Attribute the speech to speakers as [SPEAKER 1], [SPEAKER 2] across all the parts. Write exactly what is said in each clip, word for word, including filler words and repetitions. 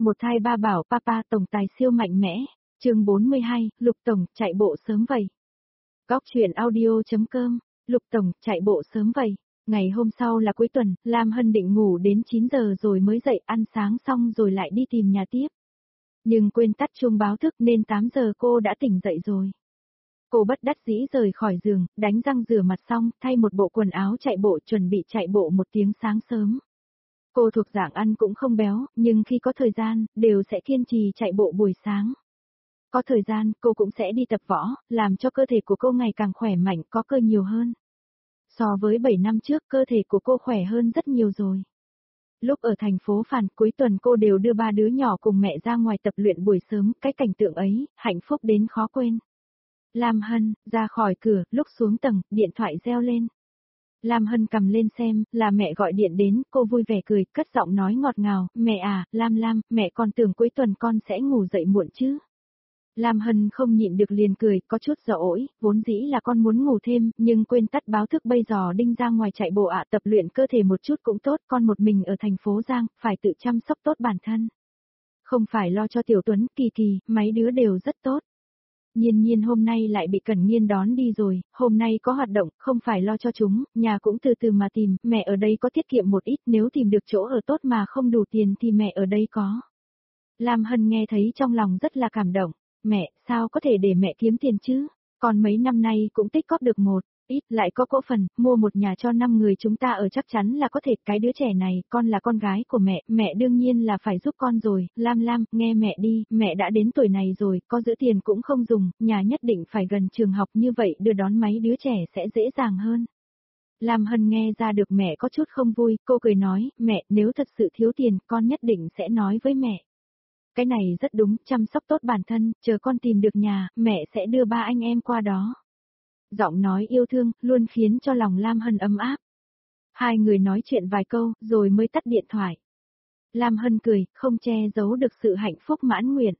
[SPEAKER 1] Một thai ba bảo papa tổng tài siêu mạnh mẽ, chương bốn mươi hai, Lục Tổng, chạy bộ sớm vậy. Góc truyện audio.com, Lục Tổng, chạy bộ sớm vậy. Ngày hôm sau là cuối tuần, Lam Hân định ngủ đến chín giờ rồi mới dậy ăn sáng xong rồi lại đi tìm nhà tiếp. Nhưng quên tắt chuông báo thức nên tám giờ cô đã tỉnh dậy rồi. Cô bất đắc dĩ rời khỏi giường, đánh răng rửa mặt xong, thay một bộ quần áo chạy bộ chuẩn bị chạy bộ một tiếng sáng sớm. Cô thuộc dạng ăn cũng không béo, nhưng khi có thời gian, đều sẽ kiên trì chạy bộ buổi sáng. Có thời gian, cô cũng sẽ đi tập võ, làm cho cơ thể của cô ngày càng khỏe mạnh, có cơ nhiều hơn. So với bảy năm trước, cơ thể của cô khỏe hơn rất nhiều rồi. Lúc ở thành phố Phàn, cuối tuần cô đều đưa ba đứa nhỏ cùng mẹ ra ngoài tập luyện buổi sớm, cái cảnh tượng ấy, hạnh phúc đến khó quên. Lam Hân, ra khỏi cửa, lúc xuống tầng, điện thoại reo lên. Lam Hân cầm lên xem, là mẹ gọi điện đến, cô vui vẻ cười, cất giọng nói ngọt ngào, mẹ à, Lam Lam, mẹ còn tưởng cuối tuần con sẽ ngủ dậy muộn chứ. Lam Hân không nhịn được liền cười, có chút dở ổi, vốn dĩ là con muốn ngủ thêm, nhưng quên tắt báo thức bây giờ đinh ra ngoài chạy bộ ạ, tập luyện cơ thể một chút cũng tốt, con một mình ở thành phố Giang, phải tự chăm sóc tốt bản thân. Không phải lo cho Tiểu Tuấn, Kỳ Kỳ, mấy đứa đều rất tốt. Nhiên nhiên hôm nay lại bị Cẩn Nhiên đón đi rồi, hôm nay có hoạt động, không phải lo cho chúng, nhà cũng từ từ mà tìm, mẹ ở đây có tiết kiệm một ít, nếu tìm được chỗ ở tốt mà không đủ tiền thì mẹ ở đây có. Lam Hân nghe thấy trong lòng rất là cảm động, mẹ, sao có thể để mẹ kiếm tiền chứ, còn mấy năm nay cũng tích cóp được một ít, lại có cổ phần, mua một nhà cho năm người chúng ta ở chắc chắn là có thể, cái đứa trẻ này, con là con gái của mẹ, mẹ đương nhiên là phải giúp con rồi, Lam Lam, nghe mẹ đi, mẹ đã đến tuổi này rồi, có giữ tiền cũng không dùng, nhà nhất định phải gần trường học như vậy đưa đón mấy đứa trẻ sẽ dễ dàng hơn. Lam Hân nghe ra được mẹ có chút không vui, cô cười nói, mẹ, nếu thật sự thiếu tiền, con nhất định sẽ nói với mẹ. Cái này rất đúng, chăm sóc tốt bản thân, chờ con tìm được nhà, mẹ sẽ đưa ba anh em qua đó. Giọng nói yêu thương, luôn khiến cho lòng Lam Hân ấm áp. Hai người nói chuyện vài câu, rồi mới tắt điện thoại. Lam Hân cười, không che giấu được sự hạnh phúc mãn nguyện.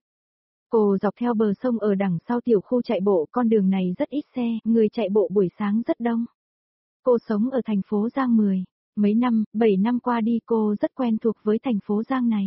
[SPEAKER 1] Cô dọc theo bờ sông ở đằng sau tiểu khu chạy bộ, con đường này rất ít xe, người chạy bộ buổi sáng rất đông. Cô sống ở thành phố Giang mười, mấy năm, bảy năm qua đi cô rất quen thuộc với thành phố Giang này.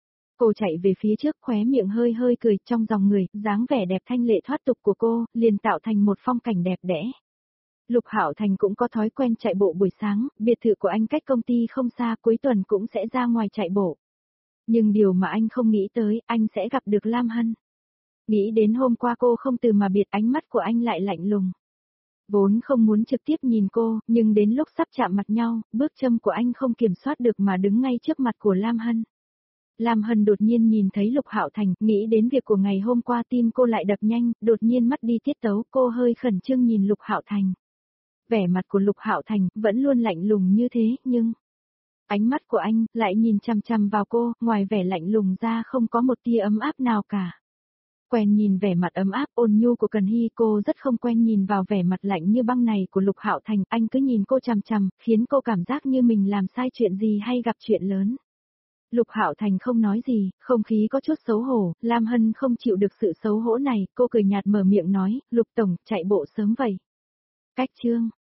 [SPEAKER 1] Cô chạy về phía trước khóe miệng hơi hơi cười trong dòng người, dáng vẻ đẹp thanh lệ thoát tục của cô, liền tạo thành một phong cảnh đẹp đẽ. Lục Hạo Thành cũng có thói quen chạy bộ buổi sáng, biệt thự của anh cách công ty không xa, cuối tuần cũng sẽ ra ngoài chạy bộ. Nhưng điều mà anh không nghĩ tới, anh sẽ gặp được Lam Hân. Nghĩ đến hôm qua cô không từ mà biệt, ánh mắt của anh lại lạnh lùng. Vốn không muốn trực tiếp nhìn cô, nhưng đến lúc sắp chạm mặt nhau, bước chân của anh không kiểm soát được mà đứng ngay trước mặt của Lam Hân. Lam Hân đột nhiên nhìn thấy Lục Hạo Thành, nghĩ đến việc của ngày hôm qua tim cô lại đập nhanh, đột nhiên mất đi tiết tấu, cô hơi khẩn trương nhìn Lục Hạo Thành. Vẻ mặt của Lục Hạo Thành vẫn luôn lạnh lùng như thế, nhưng ánh mắt của anh lại nhìn chằm chằm vào cô, ngoài vẻ lạnh lùng ra không có một tia ấm áp nào cả. Quen nhìn vẻ mặt ấm áp ôn nhu của Cần Hy, cô rất không quen nhìn vào vẻ mặt lạnh như băng này của Lục Hạo Thành, anh cứ nhìn cô chằm chằm, khiến cô cảm giác như mình làm sai chuyện gì hay gặp chuyện lớn. Lục Hạo Thành không nói gì, không khí có chút xấu hổ, Lam Hân không chịu được sự xấu hổ này, cô cười nhạt mở miệng nói, Lục Tổng, chạy bộ sớm vậy. Cách chương,